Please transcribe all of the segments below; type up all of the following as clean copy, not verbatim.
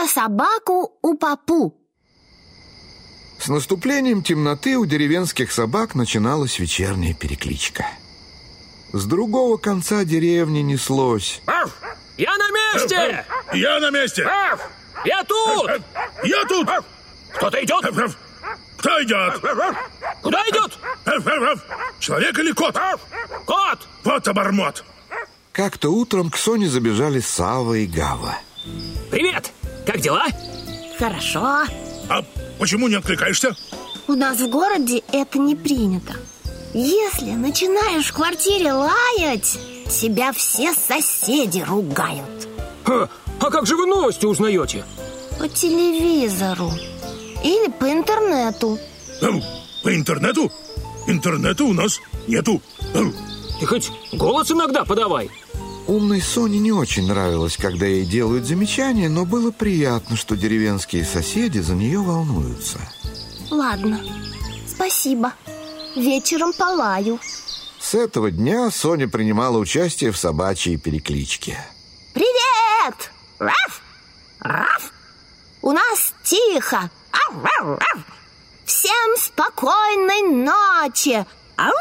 про собаку Упапу. С наступлением темноты у деревенских собак начиналась вечерняя перекличка. С другого конца деревни неслось: Аф! Я на месте! Я на месте! Аф! Я тут! Я тут! Кто-то идет? Кто идет? Куда идет? Человек или кот? Кот! Вот обормот! Как-то утром к Соне забежали Савва и Гавва. Привет! Как дела? Хорошо. А почему не откликаешься? У нас в городе это не принято. Если начинаешь в квартире лаять, тебя все соседи ругают. А как же вы новости узнаете? По телевизору или по интернету. По интернету? Интернета у нас нету. Ты хоть голос иногда подавай. Умной Соне не очень нравилось, когда ей делают замечания, но было приятно, что деревенские соседи за нее волнуются. Ладно, спасибо. Вечером полаю. С этого дня Соня принимала участие в собачьей перекличке. Привет! Раф! Раф! У нас тихо. Ау, ау, ау. Всем спокойной ночи. Ау!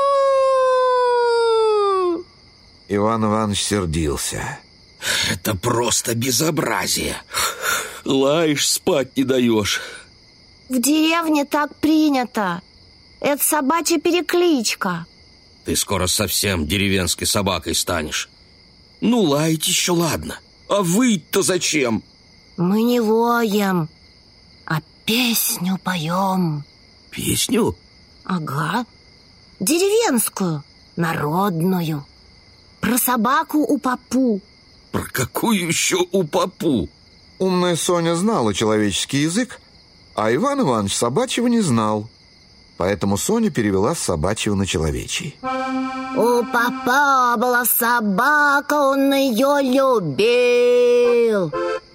Иван Иванович сердился. Это просто безобразие. Лаешь, спать не даешь. В деревне так принято. Это собачья перекличка. Ты скоро совсем деревенской собакой станешь. Ну, лаять еще ладно. А выть-то зачем? Мы не воем, а песню поем. Песню? Ага. Деревенскую, народную. Про собаку Упапу. Про какую еще Упапу? Умная Соня знала человеческий язык, а Иван Иванович собачьего не знал. Поэтому Соня перевела с собачьего на человечий. У папа была собака, он ее любил.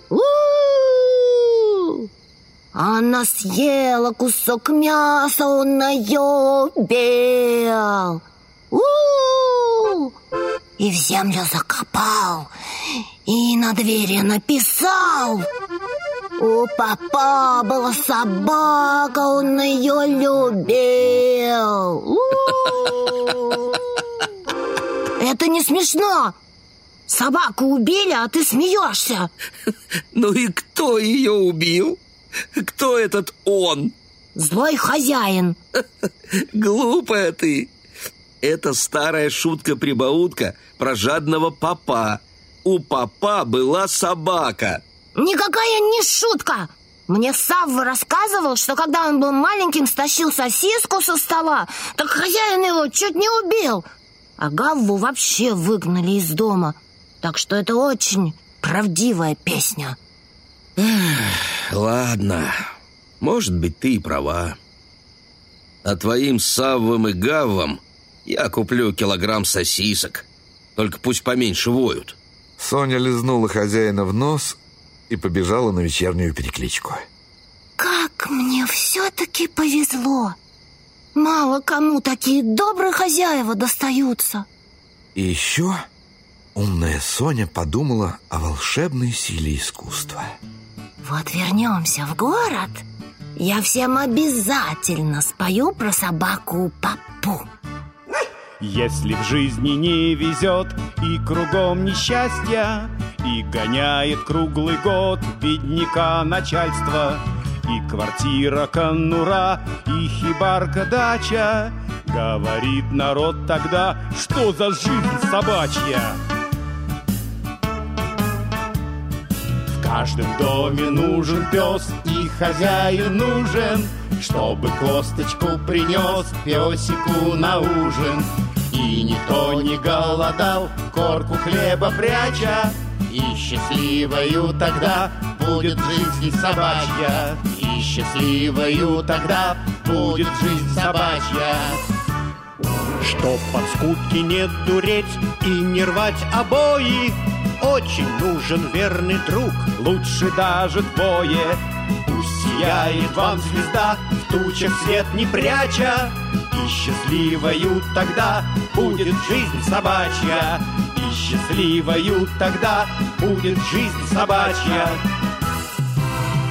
У-у-у! Она съела кусок мяса, он ее бил. У-у-у! И в землю закопал, и на двери написал: у папа была собака, он ее любил. Это не смешно. Собаку убили, а ты смеешься. Ну и кто ее убил? Кто этот он? Злой хозяин. Глупая ты. Это старая шутка-прибаутка про жадного попа. У попа была собака. Никакая не шутка. Мне Савва рассказывал, что когда он был маленьким, стащил сосиску со стола, так хозяин его чуть не убил. А Гавву вообще выгнали из дома. Так что это очень правдивая песня. Ладно, может быть, ты и права. А твоим Саввам и Гаввам я куплю килограмм сосисок. Только пусть поменьше воют. Соня лизнула хозяина в нос и побежала на вечернюю перекличку. Как мне все-таки повезло. Мало кому такие добрые хозяева достаются. И еще умная Соня подумала о волшебной силе искусства. Вот вернемся в город, я всем обязательно спою про собаку Упапу. Если в жизни не везет и кругом несчастья, и гоняет круглый год бедняка начальство, и квартира конура, и хибарка дача, говорит народ тогда, что за жизнь собачья. В каждом доме нужен пес, и хозяин нужен, чтобы косточку принес песику на ужин. И никто не голодал, корку хлеба пряча, и счастливою тогда будет жизнь собачья. И счастливою тогда будет жизнь собачья. Чтоб от скуки не дуреть и не рвать обои, очень нужен верный друг, лучше даже двое. Пусть сияет вам звезда, в тучах свет не пряча, и счастливою тогда будет жизнь собачья. И счастливою тогда будет жизнь собачья.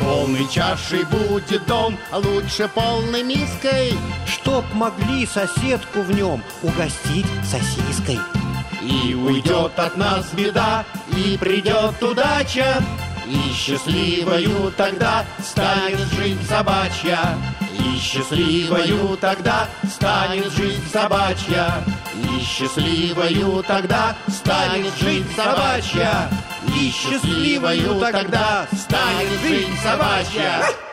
Полной чашей будет дом, а лучше полной миской. Чтоб могли соседку в нем угостить сосиской. И уйдет от нас беда, и придет удача, и счастливою тогда станет жизнь собачья. И счастливою тогда станет жизнь собачья. И счастливою тогда станет жизнь собачья. И счастливою тогда станет жизнь собачья.